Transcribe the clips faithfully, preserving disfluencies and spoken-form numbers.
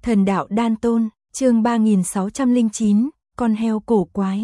Thần đạo đan tôn, chương ba nghìn sáu trăm lẻ chín, con heo cổ quái.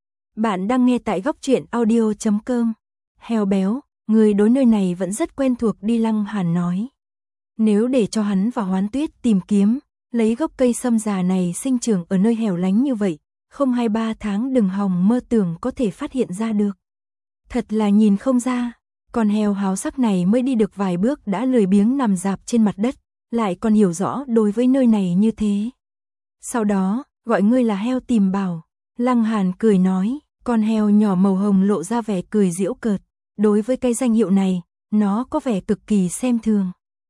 Bạn đang nghe tại góc truyện audio chấm com. Heo béo, người đối nơi này vẫn rất quen thuộc đi, Lăng Hàn nói. Nếu để cho hắn và Hoán Tuyết tìm kiếm, lấy gốc cây sâm già này sinh trưởng ở nơi hẻo lánh như vậy, không hai ba tháng đừng hòng mơ tưởng có thể phát hiện ra được. Thật là nhìn không ra, con heo háo sắc này mới đi được vài bước đã lười biếng nằm rạp trên mặt đất, lại còn hiểu rõ đối với nơi này như thế. Sau đó, gọi ngươi là heo tìm bảo. Lăng Hàn cười nói, con heo nhỏ màu hồng lộ ra vẻ cười giễu cợt. Đối với cái danh hiệu này, nó có vẻ cực kỳ xem thường.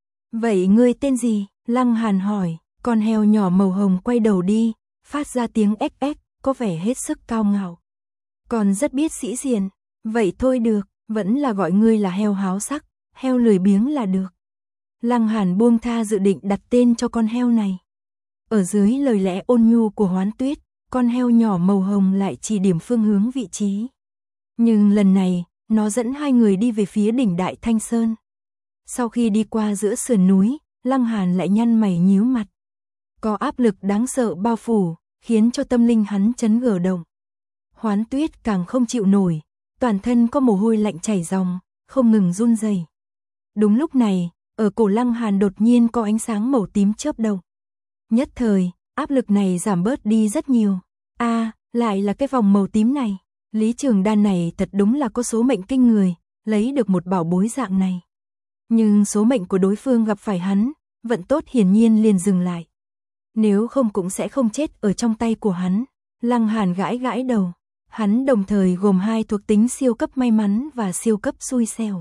Vậy ngươi tên gì? Lăng Hàn hỏi. Con heo nhỏ màu hồng quay đầu đi, phát ra tiếng ếch ếch, có vẻ hết sức cao ngạo. Còn rất biết sĩ diện. Vậy thôi được, vẫn là gọi ngươi là heo háo sắc, heo lười biếng là được. Lăng Hàn buông tha dự định đặt tên cho con heo này. Ở dưới lời lẽ ôn nhu của Hoán Tuyết, con heo nhỏ màu hồng lại chỉ điểm phương hướng vị trí. Nhưng lần này, nó dẫn hai người đi về phía đỉnh Đại Thanh Sơn. Sau khi đi qua giữa sườn núi, Lăng Hàn lại nhăn mày nhíu mặt. Có áp lực đáng sợ bao phủ, khiến cho tâm linh hắn chấn gở động. Hoán Tuyết càng không chịu nổi, toàn thân có mồ hôi lạnh chảy ròng, không ngừng run rẩy. Đúng lúc này, ở cổ Lăng Hàn đột nhiên có ánh sáng màu tím chớp động. Nhất thời, áp lực này giảm bớt đi rất nhiều. A, à, lại là cái vòng màu tím này. Lý Trường Đan này thật đúng là có số mệnh kinh người, lấy được một bảo bối dạng này. Nhưng số mệnh của đối phương gặp phải hắn, vận tốt hiển nhiên liền dừng lại. Nếu không cũng sẽ không chết ở trong tay của hắn. Lăng Hàn gãi gãi đầu. Hắn đồng thời gồm hai thuộc tính siêu cấp may mắn và siêu cấp xui xẻo.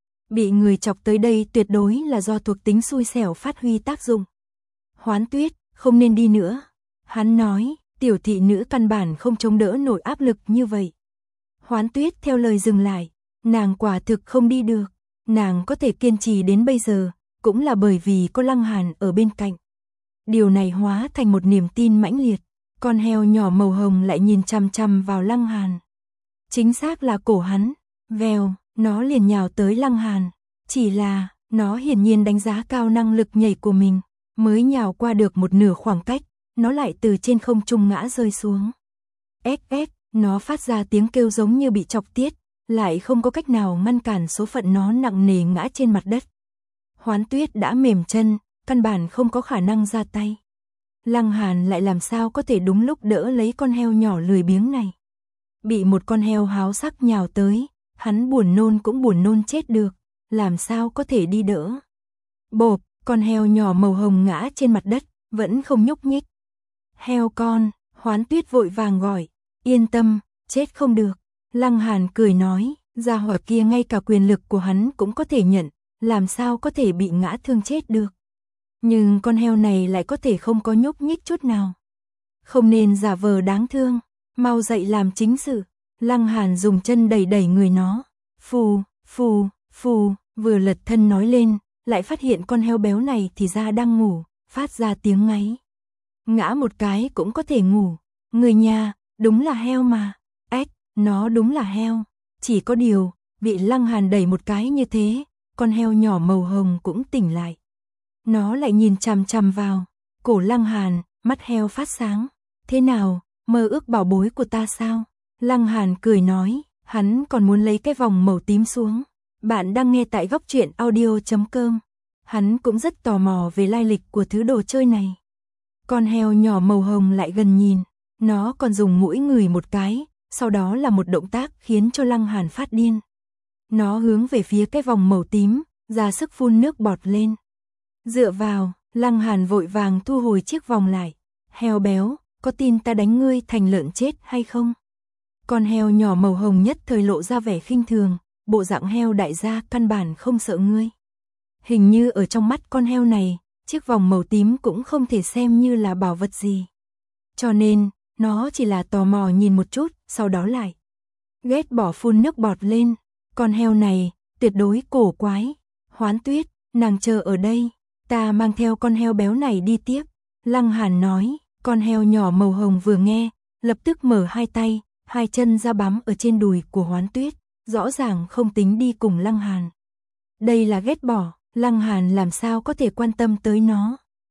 Bị người chọc tới đây tuyệt đối là do thuộc tính xui xẻo phát huy tác dụng. Hoán Tuyết, không nên đi nữa. Hắn nói, tiểu thị nữ căn bản không chống đỡ nổi áp lực như vậy. Hoán Tuyết theo lời dừng lại, nàng quả thực không đi được. Nàng có thể kiên trì đến bây giờ, cũng là bởi vì có Lăng Hàn ở bên cạnh. Điều này hóa thành một niềm tin mãnh liệt. Con heo nhỏ màu hồng lại nhìn chằm chằm vào Lăng Hàn. Chính xác là cổ hắn. Vèo, nó liền nhào tới Lăng Hàn. Chỉ là, nó hiển nhiên đánh giá cao năng lực nhảy của mình. Mới nhào qua được một nửa khoảng cách, nó lại từ trên không trung ngã rơi xuống. Ếch ếch, nó phát ra tiếng kêu giống như bị chọc tiết, lại không có cách nào ngăn cản số phận nó nặng nề ngã trên mặt đất. Hoán Tuyết đã mềm chân, căn bản không có khả năng ra tay. Lăng Hàn lại làm sao có thể đúng lúc đỡ lấy con heo nhỏ lười biếng này. Bị một con heo háo sắc nhào tới, hắn buồn nôn cũng buồn nôn chết được, làm sao có thể đi đỡ. Bộp, con heo nhỏ màu hồng ngã trên mặt đất, vẫn không nhúc nhích. Heo con, Hoán Tuyết vội vàng gọi, yên tâm, chết không được. Lăng Hàn cười nói, gia hỏa kia ngay cả quyền lực của hắn cũng có thể nhận, làm sao có thể bị ngã thương chết được. Nhưng con heo này lại có thể không có nhúc nhích chút nào. Không nên giả vờ đáng thương, mau dậy làm chính sự. Lăng Hàn dùng chân đẩy đẩy người nó. Phù, phù, phù, vừa lật thân nói lên, lại phát hiện con heo béo này thì ra đang ngủ, phát ra tiếng ngáy. Ngã một cái cũng có thể ngủ. Người nhà, đúng là heo mà. Ếch, nó đúng là heo. Chỉ có điều, bị Lăng Hàn đẩy một cái như thế, con heo nhỏ màu hồng cũng tỉnh lại. Nó lại nhìn chằm chằm vào cổ Lăng Hàn, mắt heo phát sáng. Thế nào, mơ ước bảo bối của ta sao? Lăng Hàn cười nói, hắn còn muốn lấy cái vòng màu tím xuống. Bạn đang nghe tại góc truyện audio chấm com. Hắn cũng rất tò mò về lai lịch của thứ đồ chơi này. Con heo nhỏ màu hồng lại gần nhìn, nó còn dùng mũi ngửi một cái, sau đó là một động tác khiến cho Lăng Hàn phát điên. Nó hướng về phía cái vòng màu tím, ra sức phun nước bọt lên. Dựa vào, Lăng Hàn vội vàng thu hồi chiếc vòng lại. Heo béo, có tin ta đánh ngươi thành lợn chết hay không? Con heo nhỏ màu hồng nhất thời lộ ra vẻ khinh thường, bộ dạng heo đại gia căn bản không sợ ngươi. Hình như ở trong mắt con heo này, chiếc vòng màu tím cũng không thể xem như là bảo vật gì. Cho nên, nó chỉ là tò mò nhìn một chút, sau đó lại ghét bỏ phun nước bọt lên. Con heo này, tuyệt đối cổ quái. Hoán Tuyết, nàng chờ ở đây, ta mang theo con heo béo này đi tiếp. Lăng Hàn nói, con heo nhỏ màu hồng vừa nghe, lập tức mở hai tay, hai chân ra bám ở trên đùi của Hoán Tuyết, rõ ràng không tính đi cùng Lăng Hàn. Đây là ghét bỏ, Lăng Hàn làm sao có thể quan tâm tới nó.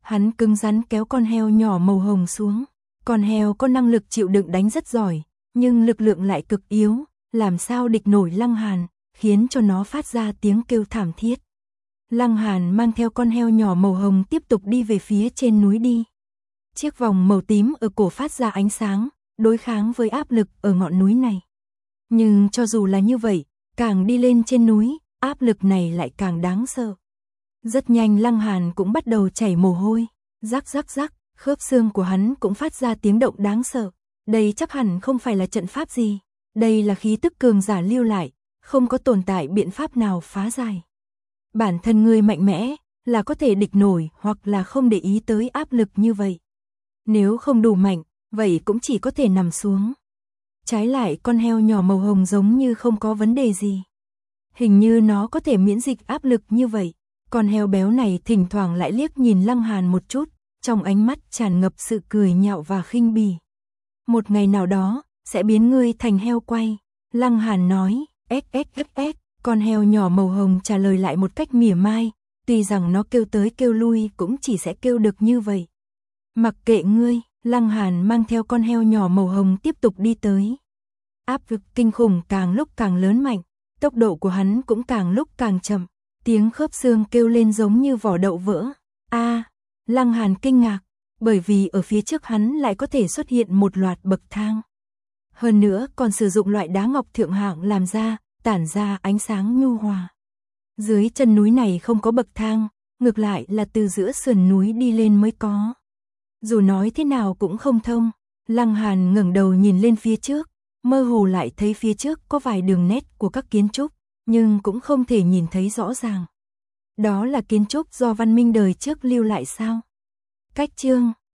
Hắn cứng rắn kéo con heo nhỏ màu hồng xuống. Con heo có năng lực chịu đựng đánh rất giỏi, nhưng lực lượng lại cực yếu, làm sao địch nổi Lăng Hàn, khiến cho nó phát ra tiếng kêu thảm thiết. Lăng Hàn mang theo con heo nhỏ màu hồng tiếp tục đi về phía trên núi đi. Chiếc vòng màu tím ở cổ phát ra ánh sáng, đối kháng với áp lực ở ngọn núi này. Nhưng cho dù là như vậy, càng đi lên trên núi, áp lực này lại càng đáng sợ. Rất nhanh Lăng Hàn cũng bắt đầu chảy mồ hôi, rắc rắc rắc, khớp xương của hắn cũng phát ra tiếng động đáng sợ. Đây chắc hẳn không phải là trận pháp gì, đây là khí tức cường giả lưu lại, không có tồn tại biện pháp nào phá giải. Bản thân ngươi mạnh mẽ, là có thể địch nổi hoặc là không để ý tới áp lực như vậy. Nếu không đủ mạnh, vậy cũng chỉ có thể nằm xuống. Trái lại con heo nhỏ màu hồng giống như không có vấn đề gì. Hình như nó có thể miễn dịch áp lực như vậy. Con heo béo này thỉnh thoảng lại liếc nhìn Lăng Hàn một chút, trong ánh mắt tràn ngập sự cười nhạo và khinh bỉ. Một ngày nào đó, sẽ biến ngươi thành heo quay. Lăng Hàn nói, ếch ếch ếch ếch. Con heo nhỏ màu hồng trả lời lại một cách mỉa mai, tuy rằng nó kêu tới kêu lui cũng chỉ sẽ kêu được như vậy. Mặc kệ ngươi, Lăng Hàn mang theo con heo nhỏ màu hồng tiếp tục đi tới. Áp lực kinh khủng càng lúc càng lớn mạnh, tốc độ của hắn cũng càng lúc càng chậm, tiếng khớp xương kêu lên giống như vỏ đậu vỡ. A, à, Lăng Hàn kinh ngạc, bởi vì ở phía trước hắn lại có thể xuất hiện một loạt bậc thang. Hơn nữa còn sử dụng loại đá ngọc thượng hạng làm ra, tản ra ánh sáng nhu hòa. Dưới chân núi này không có bậc thang, ngược lại là từ giữa sườn núi đi lên mới có. Dù nói thế nào cũng không thông, Lăng Hàn ngẩng đầu nhìn lên phía trước, mơ hồ lại thấy phía trước có vài đường nét của các kiến trúc, nhưng cũng không thể nhìn thấy rõ ràng. Đó là kiến trúc do văn minh đời trước lưu lại sao? Cách chương